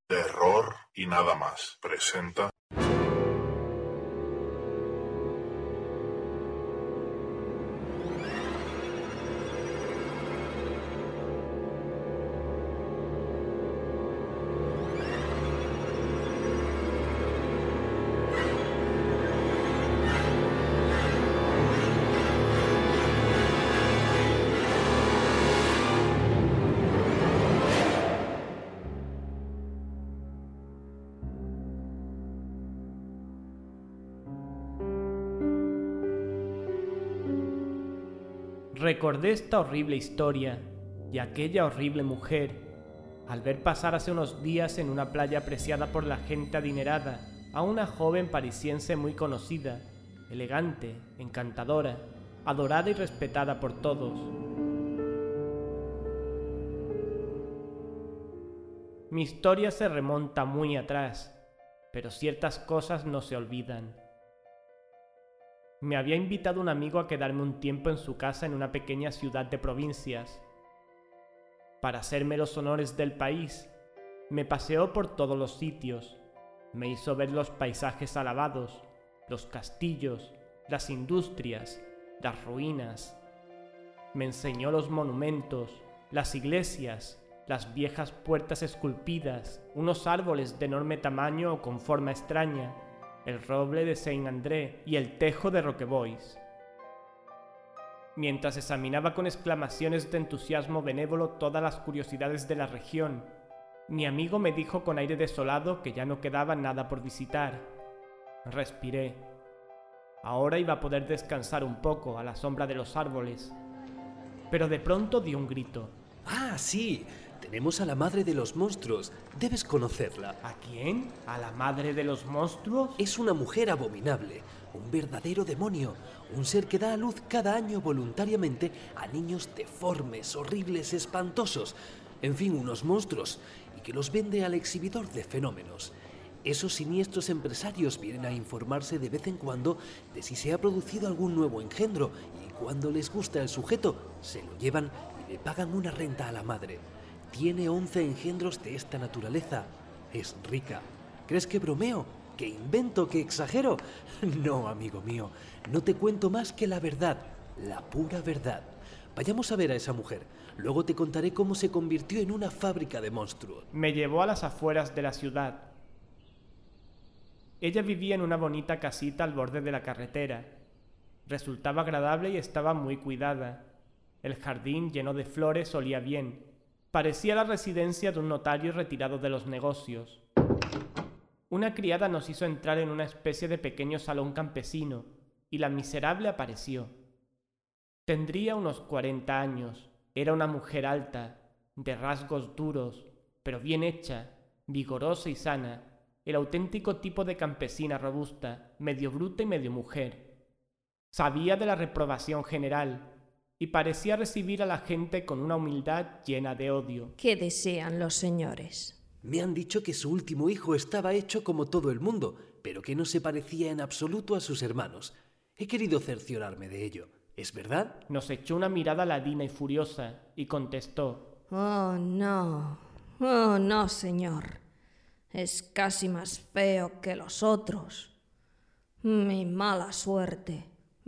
Terror y nada más. Presenta. Recordé esta horrible historia y aquella horrible mujer al ver pasar hace unos días en una playa apreciada por la gente adinerada a una joven parisiense muy conocida, elegante, encantadora, adorada y respetada por todos. Mi historia se remonta muy atrás, pero ciertas cosas no se olvidan. Me había invitado un amigo a quedarme un tiempo en su casa en una pequeña ciudad de provincias. Para hacerme los honores del país, me paseó por todos los sitios, me hizo ver los paisajes alabados, los castillos, las industrias, las ruinas. Me enseñó los monumentos, las iglesias, las viejas puertas esculpidas, unos árboles de enorme tamaño o con forma extraña, el roble de Saint-André y el tejo de Roquebois. Mientras examinaba con exclamaciones de entusiasmo benévolo todas las curiosidades de la región, mi amigo me dijo con aire desolado que ya no quedaba nada por visitar. Respiré. Ahora iba a poder descansar un poco a la sombra de los árboles. Pero de pronto dio un grito. ¡Ah, sí! Tenemos a la madre de los monstruos. Debes conocerla. ¿A quién? ¿A la madre de los monstruos? Es una mujer abominable, un verdadero demonio, un ser que da a luz cada año voluntariamente a niños deformes, horribles, espantosos, en fin, unos monstruos, y que los vende al exhibidor de fenómenos. Esos siniestros empresarios vienen a informarse de vez en cuando de si se ha producido algún nuevo engendro, y cuando les gusta el sujeto, se lo llevan y le pagan una renta a la madre. Tiene 11 engendros de esta naturaleza. Es rica. ¿Crees que bromeo? ¿Que invento? ¿Que exagero? No, amigo mío. No te cuento más que la verdad. La pura verdad. Vayamos a ver a esa mujer. Luego te contaré cómo se convirtió en una fábrica de monstruos. Me llevó a las afueras de la ciudad. Ella vivía en una bonita casita al borde de la carretera. Resultaba agradable y estaba muy cuidada. El jardín, lleno de flores, olía bien. Parecía la residencia de un notario retirado de los negocios. Una criada nos hizo entrar en una especie de pequeño salón campesino, y la miserable apareció. Tendría unos 40 años. Era una mujer alta, de rasgos duros, pero bien hecha, vigorosa y sana, el auténtico tipo de campesina robusta, medio bruta y medio mujer. Sabía de la reprobación general, y parecía recibir a la gente con una humildad llena de odio. ¿Qué desean los señores? Me han dicho que su último hijo estaba hecho como todo el mundo, pero que no se parecía en absoluto a sus hermanos. He querido cerciorarme de ello. ¿Es verdad? Nos echó una mirada ladina y furiosa y contestó: Oh, no, señor. Es casi más feo que los otros. Mi mala suerte.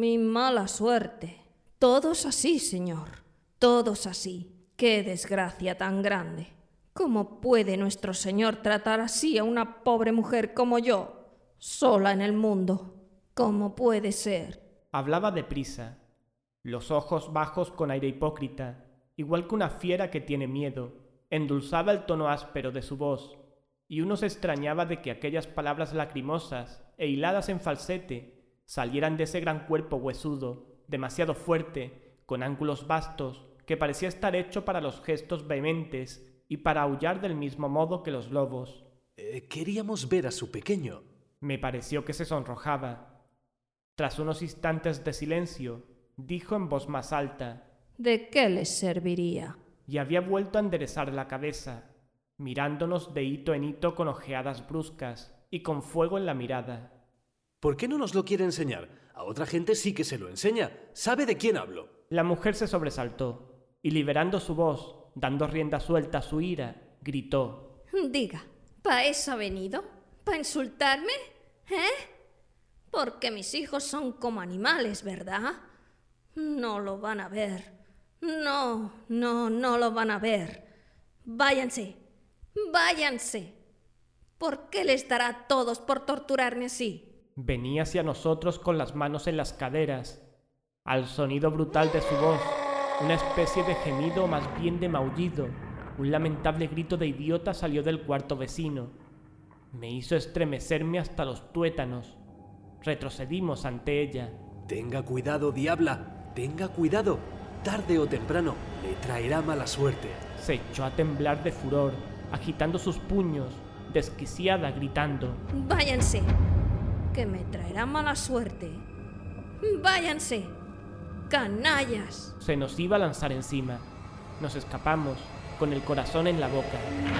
Todos así, señor, todos así. ¡Qué desgracia tan grande! ¿Cómo puede nuestro señor tratar así a una pobre mujer como yo, sola en el mundo? ¿Cómo puede ser? Hablaba deprisa, los ojos bajos con aire hipócrita, igual que una fiera que tiene miedo. Endulzaba el tono áspero de su voz, y uno se extrañaba de que aquellas palabras lacrimosas e hiladas en falsete salieran de ese gran cuerpo huesudo, demasiado fuerte, con ángulos vastos, que parecía estar hecho para los gestos vehementes y para aullar del mismo modo que los lobos. Queríamos ver a su pequeño. Me pareció que se sonrojaba. Tras unos instantes de silencio, dijo en voz más alta: ¿De qué les serviría? Y había vuelto a enderezar la cabeza, mirándonos de hito en hito con ojeadas bruscas y con fuego en la mirada. ¿Por qué no nos lo quiere enseñar? A otra gente sí que se lo enseña. ¿Sabe de quién hablo? La mujer se sobresaltó y, liberando su voz, dando rienda suelta a su ira, gritó: Diga, ¿Pa' eso ha venido? ¿Pa' insultarme? Porque mis hijos son como animales, ¿verdad? No lo van a ver. No lo van a ver. Váyanse. ¿Por qué les dará a todos por torturarme así? Venía hacia nosotros con las manos en las caderas. Al sonido brutal de su voz, una especie de gemido o más bien de maullido, un lamentable grito de idiota salió del cuarto vecino. Me hizo estremecerme hasta los tuétanos. Retrocedimos ante ella. Tenga cuidado, diabla, tenga cuidado. Tarde o temprano le traerá mala suerte. Se echó a temblar de furor, agitando sus puños, desquiciada, gritando: Váyanse, que me traerá mala suerte. Váyanse, canallas. Se nos iba a lanzar encima. Nos escapamos, con el corazón en la boca.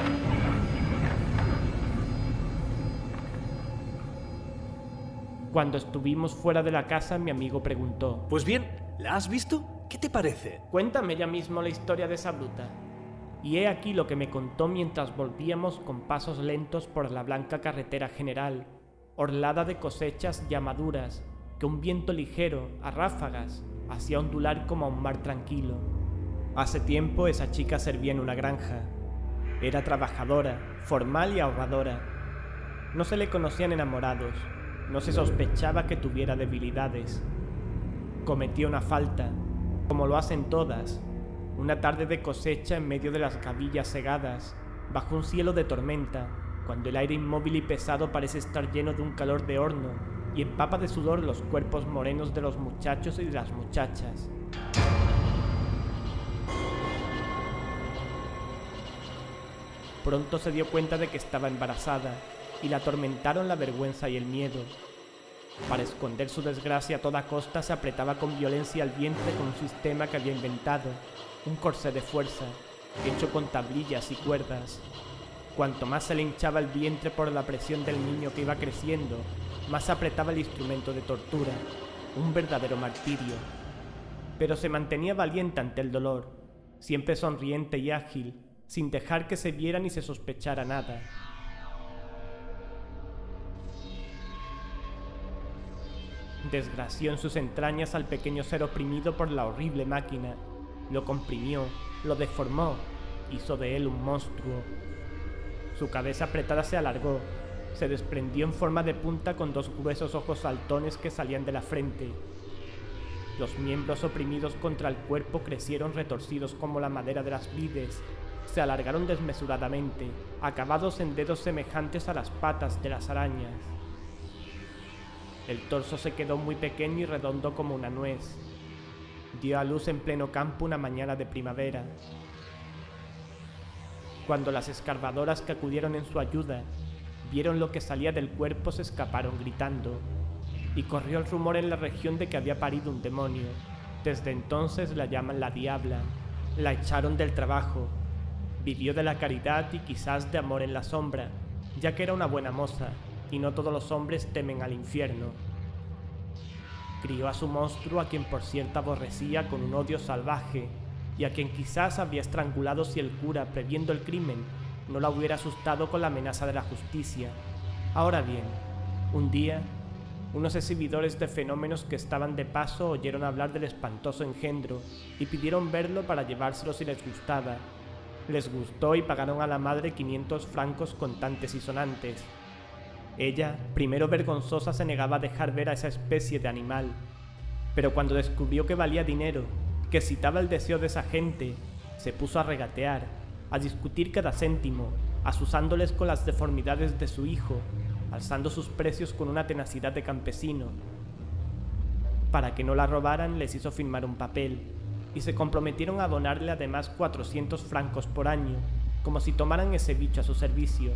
Cuando estuvimos fuera de la casa, mi amigo preguntó: Pues bien, ¿la has visto? ¿Qué te parece? Cuéntame ya mismo la historia de esa bruta. Y he aquí lo que me contó mientras volvíamos con pasos lentos por la blanca carretera general, orlada de cosechas ya maduras, que un viento ligero, a ráfagas, hacía ondular como a un mar tranquilo. Hace tiempo esa chica servía en una granja. Era trabajadora, formal y ahorradora. No se le conocían enamorados, no se sospechaba que tuviera debilidades. Cometía una falta, como lo hacen todas. Una tarde de cosecha en medio de las gavillas segadas, bajo un cielo de tormenta, cuando el aire inmóvil y pesado parece estar lleno de un calor de horno y empapa de sudor los cuerpos morenos de los muchachos y de las muchachas. Pronto se dio cuenta de que estaba embarazada y la atormentaron la vergüenza y el miedo. Para esconder su desgracia a toda costa se apretaba con violencia al vientre con un sistema que había inventado, un corsé de fuerza, hecho con tablillas y cuerdas. Cuanto más se le hinchaba el vientre por la presión del niño que iba creciendo, más apretaba el instrumento de tortura, un verdadero martirio. Pero se mantenía valiente ante el dolor, siempre sonriente y ágil, sin dejar que se viera ni se sospechara nada. Desgració en sus entrañas al pequeño ser oprimido por la horrible máquina, lo comprimió, lo deformó, hizo de él un monstruo. Su cabeza apretada se alargó, se desprendió en forma de punta con dos gruesos ojos saltones que salían de la frente. Los miembros oprimidos contra el cuerpo crecieron retorcidos como la madera de las vides, se alargaron desmesuradamente, acabados en dedos semejantes a las patas de las arañas. El torso se quedó muy pequeño y redondo como una nuez. Dio a luz en pleno campo una mañana de primavera. Cuando las escarbadoras que acudieron en su ayuda vieron lo que salía del cuerpo, se escaparon gritando, y corrió el rumor en la región de que había parido un demonio. Desde entonces la llaman la Diabla. La echaron del trabajo. Vivió de la caridad y quizás de amor en la sombra, ya que era una buena moza, y no todos los hombres temen al infierno. Crió a su monstruo, a quien por cierto aborrecía con un odio salvaje, y a quien quizás habría estrangulado si el cura, previendo el crimen, no la hubiera asustado con la amenaza de la justicia. Ahora bien, un día, unos exhibidores de fenómenos que estaban de paso oyeron hablar del espantoso engendro y pidieron verlo para llevárselo si les gustaba. Les gustó y pagaron a la madre 500 francos contantes y sonantes. Ella, primero vergonzosa, se negaba a dejar ver a esa especie de animal, pero cuando descubrió que valía dinero, que excitaba el deseo de esa gente, se puso a regatear, a discutir cada céntimo, asusándoles con las deformidades de su hijo, alzando sus precios con una tenacidad de campesino. Para que no la robaran, les hizo firmar un papel, y se comprometieron a donarle además 400 francos por año, como si tomaran ese bicho a su servicio.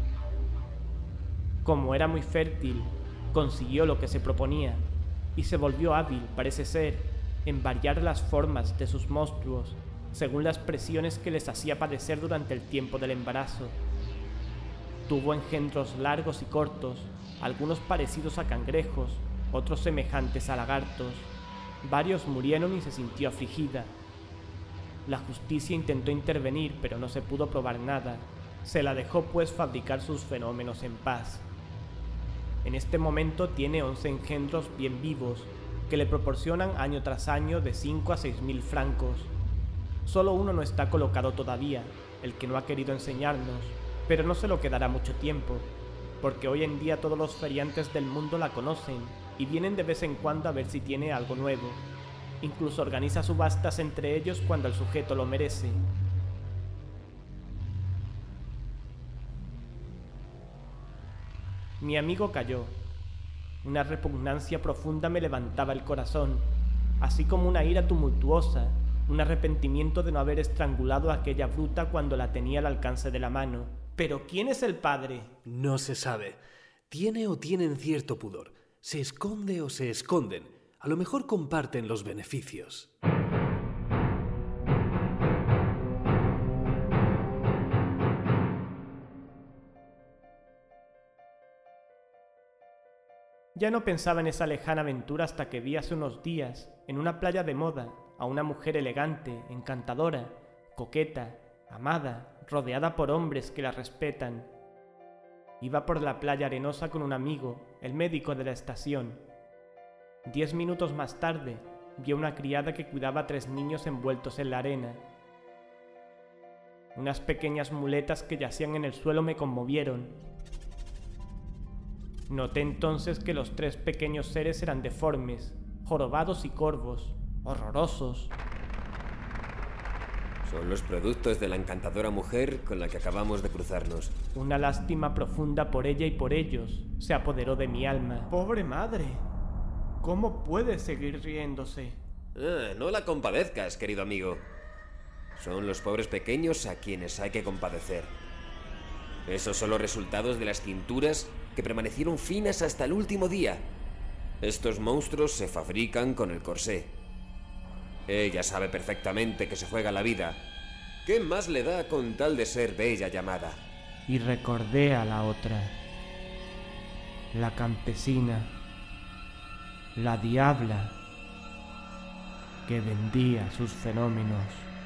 Como era muy fértil, consiguió lo que se proponía, y se volvió hábil, parece ser, en variar las formas de sus monstruos, según las presiones que les hacía padecer durante el tiempo del embarazo. Tuvo engendros largos y cortos, algunos parecidos a cangrejos, otros semejantes a lagartos. Varios murieron y se sintió afligida. La justicia intentó intervenir, pero no se pudo probar nada. Se la dejó pues fabricar sus fenómenos en paz. En este momento tiene 11 engendros bien vivos, que le proporcionan año tras año de 5 a 6.000 francos. Solo uno no está colocado todavía, el que no ha querido enseñarnos, pero no se lo quedará mucho tiempo, porque hoy en día todos los feriantes del mundo la conocen y vienen de vez en cuando a ver si tiene algo nuevo. Incluso organiza subastas entre ellos cuando el sujeto lo merece. Mi amigo cayó. Una repugnancia profunda me levantaba el corazón, así como una ira tumultuosa, un arrepentimiento de no haber estrangulado a aquella bruta cuando la tenía al alcance de la mano. ¿Pero quién es el padre? No se sabe. Tiene o tienen cierto pudor. Se esconde o se esconden. A lo mejor comparten los beneficios. Ya no pensaba en esa lejana aventura hasta que vi hace unos días, en una playa de moda, a una mujer elegante, encantadora, coqueta, amada, rodeada por hombres que la respetan. Iba por la playa arenosa con un amigo, el médico de la estación. 10 minutos más tarde, vi a una criada que cuidaba a 3 niños envueltos en la arena. Unas pequeñas muletas que yacían en el suelo me conmovieron. Noté entonces que los 3 pequeños seres eran deformes, jorobados y corvos, horrorosos. Son los productos de la encantadora mujer con la que acabamos de cruzarnos. Una lástima profunda por ella y por ellos se apoderó de mi alma. ¡Pobre madre! ¿Cómo puede seguir riéndose? No la compadezcas, querido amigo. Son los pobres pequeños a quienes hay que compadecer. Esos son los resultados de las cinturas que permanecieron finas hasta el último día. Estos monstruos se fabrican con el corsé. Ella sabe perfectamente que se juega la vida. ¿Qué más le da con tal de ser bella llamada? Y recordé a la otra, la campesina, la diabla, que vendía sus fenómenos.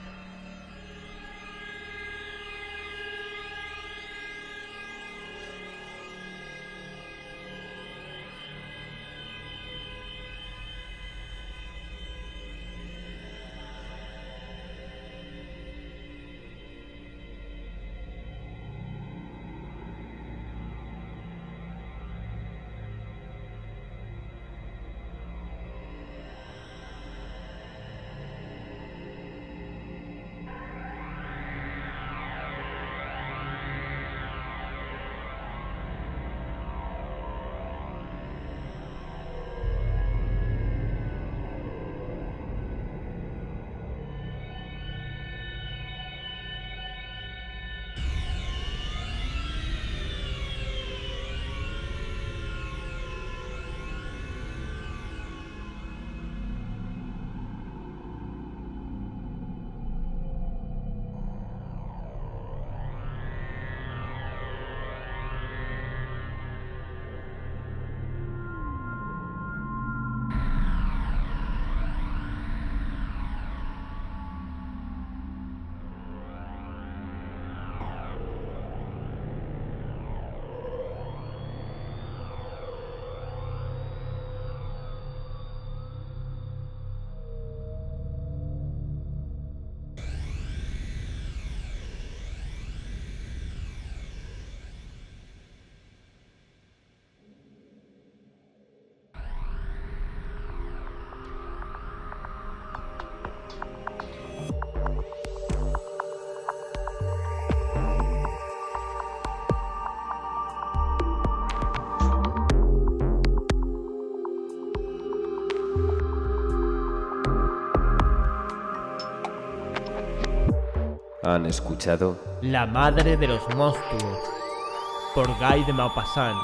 ¿Han escuchado? La madre de los monstruos, por Guy de Maupassant.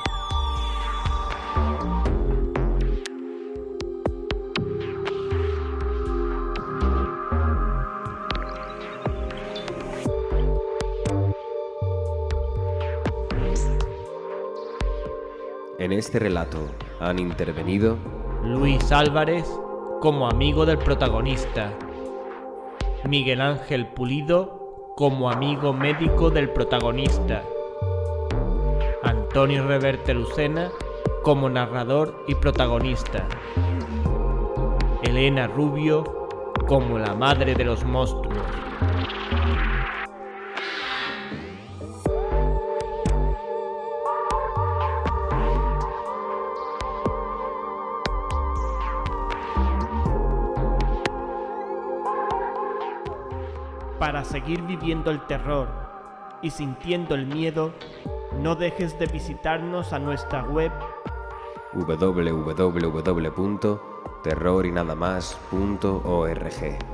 En este relato han intervenido Luis Álvarez como amigo del protagonista, Miguel Ángel Pulido como amigo médico del protagonista, Antonio Reverte Lucena como narrador y protagonista, Elena Rubio como la madre de los monstruos. Para seguir viviendo el terror y sintiendo el miedo, no dejes de visitarnos a nuestra web www.terrorinadamas.org.